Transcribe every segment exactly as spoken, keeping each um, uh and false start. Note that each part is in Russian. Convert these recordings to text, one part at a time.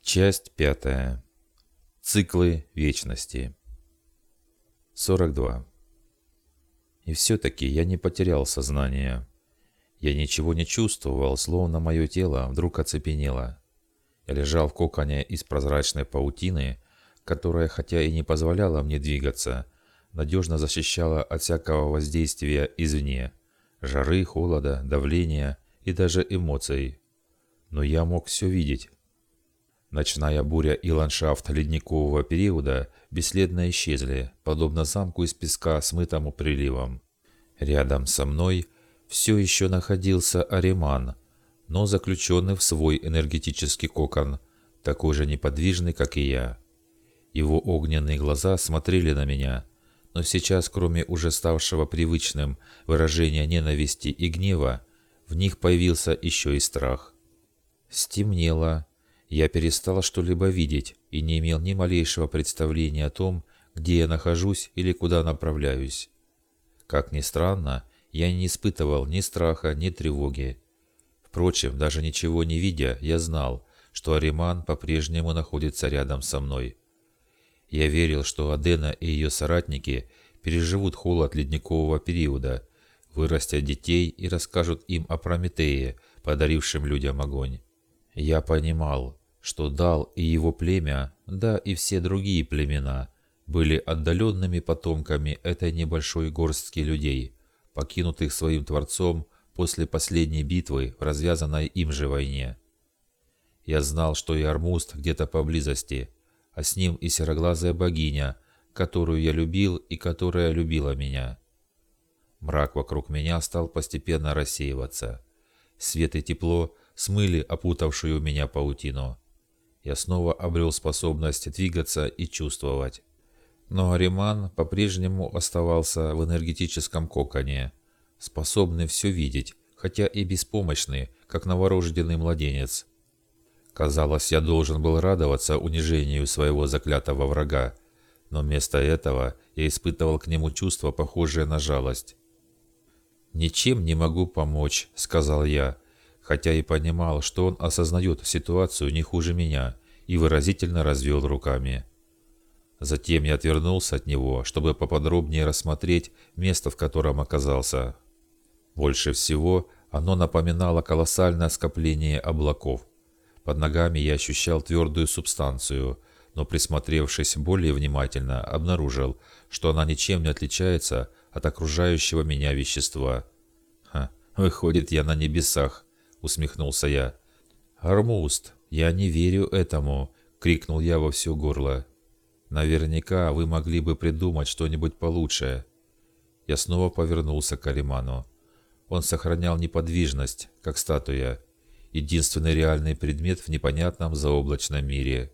Часть пятая. Циклы вечности. сорок два. И все-таки я не потерял сознание. Я ничего не чувствовал, словно мое тело вдруг оцепенело. Я лежал в коконе из прозрачной паутины, которая, хотя и не позволяла мне двигаться, надежно защищала от всякого воздействия извне, жары, холода, давления и даже эмоций. Но я мог все видеть. Ночная буря и ландшафт ледникового периода бесследно исчезли, подобно замку из песка, смытому приливом. Рядом со мной все еще находился Ариман, но заключенный в свой энергетический кокон, такой же неподвижный, как и я. Его огненные глаза смотрели на меня, но сейчас, кроме уже ставшего привычным выражения ненависти и гнева, в них появился еще и страх. Стемнело. Я перестал что-либо видеть и не имел ни малейшего представления о том, где я нахожусь или куда направляюсь. Как ни странно, я не испытывал ни страха, ни тревоги. Впрочем, даже ничего не видя, я знал, что Ариман по-прежнему находится рядом со мной. Я верил, что Адена и ее соратники переживут холод ледникового периода, вырастят детей и расскажут им о Прометее, подарившем людям огонь. Я понимал, что Дал и его племя, да и все другие племена, были отдаленными потомками этой небольшой горстки людей, покинутых своим Творцом после последней битвы в развязанной им же войне. Я знал, что и Ормуст где-то поблизости, а с ним и сероглазая богиня, которую я любил и которая любила меня. Мрак вокруг меня стал постепенно рассеиваться. Свет и тепло смыли опутавшую меня паутину. Я снова обрел способность двигаться и чувствовать. Но Ариман по-прежнему оставался в энергетическом коконе, способный все видеть, хотя и беспомощный, как новорожденный младенец. Казалось, я должен был радоваться унижению своего заклятого врага, но вместо этого я испытывал к нему чувство, похожее на жалость. «Ничем не могу помочь», — сказал я, хотя и понимал, что он осознает ситуацию не хуже меня, и выразительно развел руками. Затем я отвернулся от него, чтобы поподробнее рассмотреть место, в котором оказался. Больше всего оно напоминало колоссальное скопление облаков. Под ногами я ощущал твердую субстанцию, но, присмотревшись более внимательно, обнаружил, что она ничем не отличается от окружающего меня вещества. «Ха, выходит, я на небесах», — усмехнулся я. «Ормуст, я не верю этому!» — крикнул я во все горло. «Наверняка вы могли бы придумать что-нибудь получше». Я снова повернулся к Ариману. Он сохранял неподвижность, как статуя, единственный реальный предмет в непонятном заоблачном мире.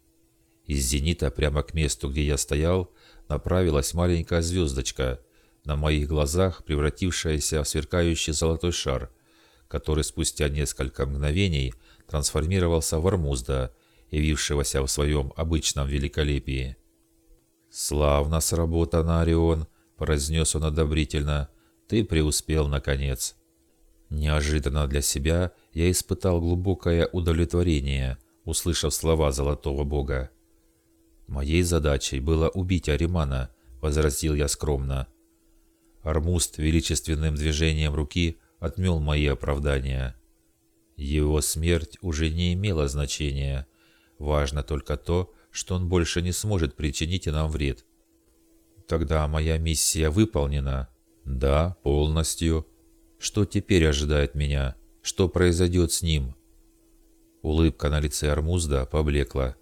Из зенита прямо к месту, где я стоял, направилась маленькая звездочка, на моих глазах превратившаяся в сверкающий золотой шар, который спустя несколько мгновений трансформировался в Ормузда, явившегося в своем обычном великолепии. «Славно сработано, Орион», — произнес он одобрительно, — «ты преуспел наконец». Неожиданно для себя я испытал глубокое удовлетворение, услышав слова Золотого Бога. «Моей задачей было убить Аримана», — возразил я скромно. Ормуст величественным движением руки отмел мои оправдания. Его смерть уже не имела значения. Важно только то, что он больше не сможет причинить нам вред. Тогда моя миссия выполнена? Да, полностью. Что теперь ожидает меня? Что произойдет с ним? Улыбка на лице Ормузда поблекла.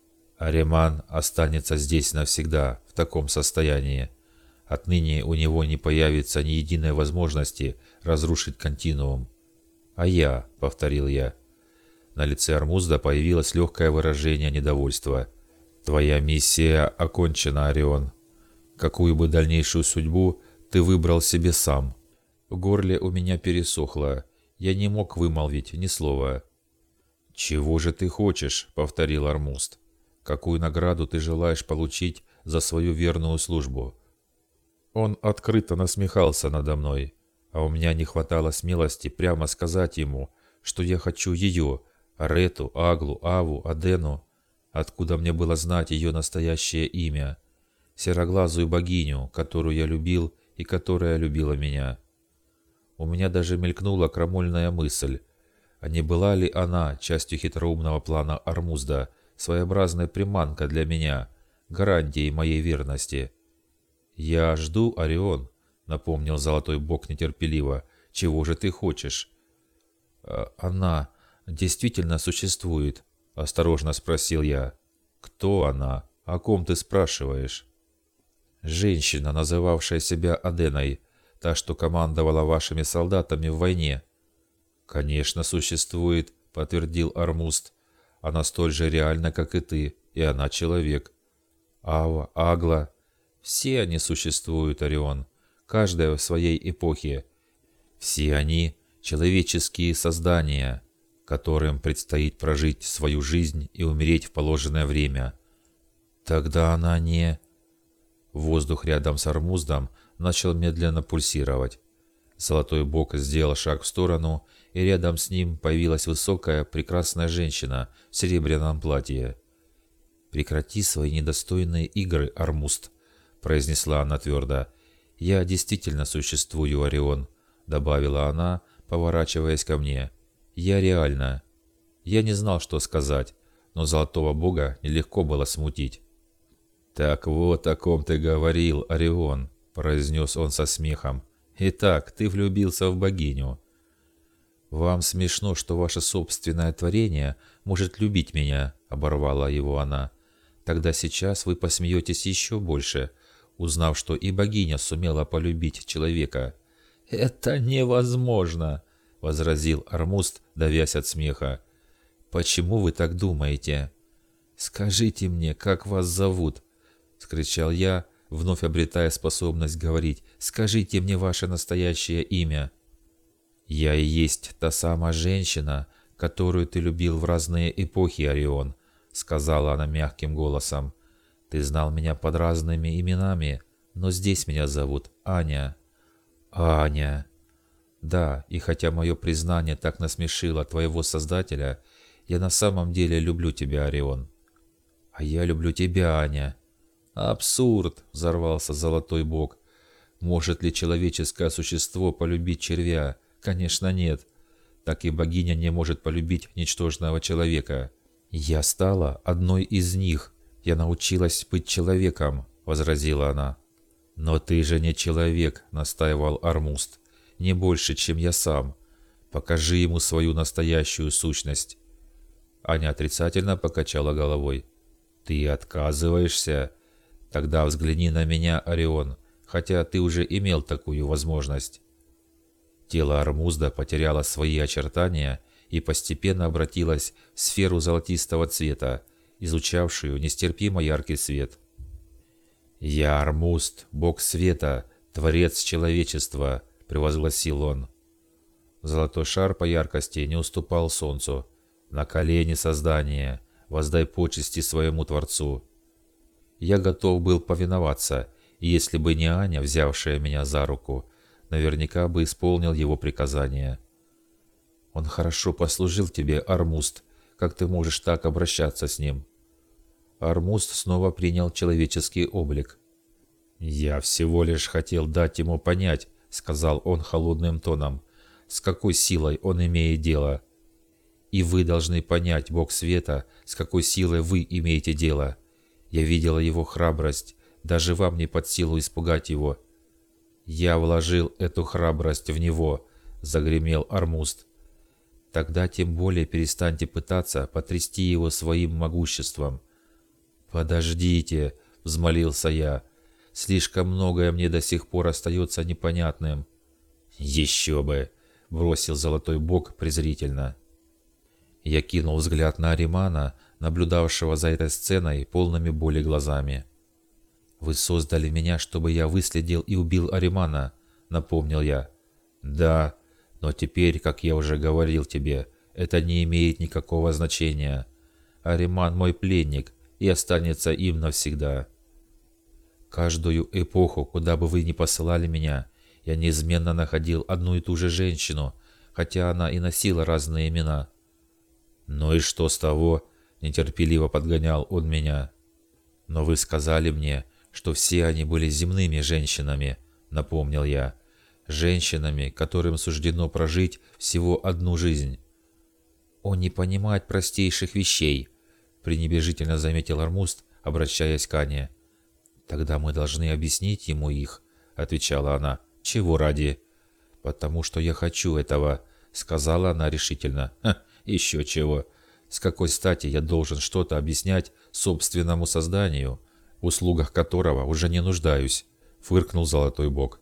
Ариман останется здесь навсегда, в таком состоянии. Отныне у него не появится ни единой возможности разрушить континуум. «А я», — повторил я. На лице Ормузда появилось легкое выражение недовольства. «Твоя миссия окончена, Орион. Какую бы дальнейшую судьбу ты выбрал себе сам?» В горле у меня пересохло. Я не мог вымолвить ни слова. «Чего же ты хочешь?» — повторил Ормузд. «Какую награду ты желаешь получить за свою верную службу?» Он открыто насмехался надо мной, а у меня не хватало смелости прямо сказать ему, что я хочу ее, Арету, Аглу, Аву, Адену, откуда мне было знать ее настоящее имя, сероглазую богиню, которую я любил и которая любила меня. У меня даже мелькнула крамольная мысль, а не была ли она частью хитроумного плана Ормузда, своеобразной приманка для меня, гарантией моей верности? «Я жду, Орион», — напомнил Золотой Бог нетерпеливо. «Чего же ты хочешь?» «А «Она действительно существует?» — осторожно спросил я. «Кто она? О ком ты спрашиваешь?» «Женщина, называвшая себя Аденой, та, что командовала вашими солдатами в войне». «Конечно, существует», — подтвердил Ормузд. «Она столь же реальна, как и ты, и она человек». «Ава, Агла, все они существуют, Орион, каждая в своей эпохе. Все они — человеческие создания, которым предстоит прожить свою жизнь и умереть в положенное время. Тогда она не...» Воздух рядом с Ормуздом начал медленно пульсировать. Золотой Бог сделал шаг в сторону, и рядом с ним появилась высокая, прекрасная женщина в серебряном платье. «Прекрати свои недостойные игры, Ормузд», — произнесла она твердо. «Я действительно существую, Орион», — добавила она, поворачиваясь ко мне. «Я реально». Я не знал, что сказать, но Золотого Бога нелегко было смутить. «Так вот о ком ты говорил, Орион», — произнес он со смехом. «Итак, ты влюбился в богиню». «Вам смешно, что ваше собственное творение может любить меня», — оборвала его она. «Тогда сейчас вы посмеетесь еще больше, узнав, что и богиня сумела полюбить человека». «Это невозможно», — возразил Ормузд, давясь от смеха. «Почему вы так думаете?» «Скажите мне, как вас зовут?» — скричал я, вновь обретая способность говорить. «Скажите мне ваше настоящее имя». «Я и есть та самая женщина, которую ты любил в разные эпохи, Орион», — сказала она мягким голосом. «Ты знал меня под разными именами, но здесь меня зовут Аня». «Аня!» «Да, и хотя мое признание так насмешило твоего Создателя, я на самом деле люблю тебя, Орион». «А я люблю тебя, Аня». «Абсурд!» — взорвался Золотой Бог. «Может ли человеческое существо полюбить червя? Конечно, нет. Так и богиня не может полюбить ничтожного человека. Я стала одной из них. Я научилась быть человеком», — возразила она. «Но ты же не человек», — настаивал Ормузд. «Не больше, чем я сам. Покажи ему свою настоящую сущность». Аня отрицательно покачала головой. «Ты отказываешься? Тогда взгляни на меня, Орион, хотя ты уже имел такую возможность». Тело Ормузда потеряло свои очертания и постепенно обратилось в сферу золотистого цвета, излучавшую нестерпимо яркий свет. «Я Ормузд, бог света, творец человечества», — превозгласил он. Золотой шар по яркости не уступал солнцу. «На колени, создание, воздай почести своему Творцу». Я готов был повиноваться, и если бы не Аня, взявшая меня за руку, наверняка бы исполнил его приказание. «Он хорошо послужил тебе, Ормузд. Как ты можешь так обращаться с ним?» Ормузд снова принял человеческий облик. «Я всего лишь хотел дать ему понять», — сказал он холодным тоном, — «с какой силой он имеет дело. И вы должны понять, Бог Света, с какой силой вы имеете дело. Я видела его храбрость, даже вам не под силу испугать его». «Я вложил эту храбрость в него», — загремел Ормузд. «Тогда тем более перестаньте пытаться потрясти его своим могуществом». «Подождите», — взмолился я, — «слишком многое мне до сих пор остается непонятным». «Еще бы», — бросил Золотой Бог презрительно. Я кинул взгляд на Аримана, наблюдавшего за этой сценой полными боли глазами. «Вы создали меня, чтобы я выследил и убил Аримана», — напомнил я. «Да, но теперь, как я уже говорил тебе, это не имеет никакого значения. Ариман мой пленник и останется им навсегда. Каждую эпоху, куда бы вы ни посылали меня, я неизменно находил одну и ту же женщину, хотя она и носила разные имена». «Ну и что с того?» – нетерпеливо подгонял он меня. «Но вы сказали мне, что все они были земными женщинами», – напомнил я. «Женщинами, которым суждено прожить всего одну жизнь». «Он не понимает простейших вещей», – пренебрежительно заметил Армуст, обращаясь к Ане. «Тогда мы должны объяснить ему их», – отвечала она. «Чего ради?» «Потому что я хочу этого», – сказала она решительно. «Ха, еще чего. С какой стати я должен что-то объяснять собственному созданию, в услугах которого уже не нуждаюсь?» – фыркнул Золотой Бог.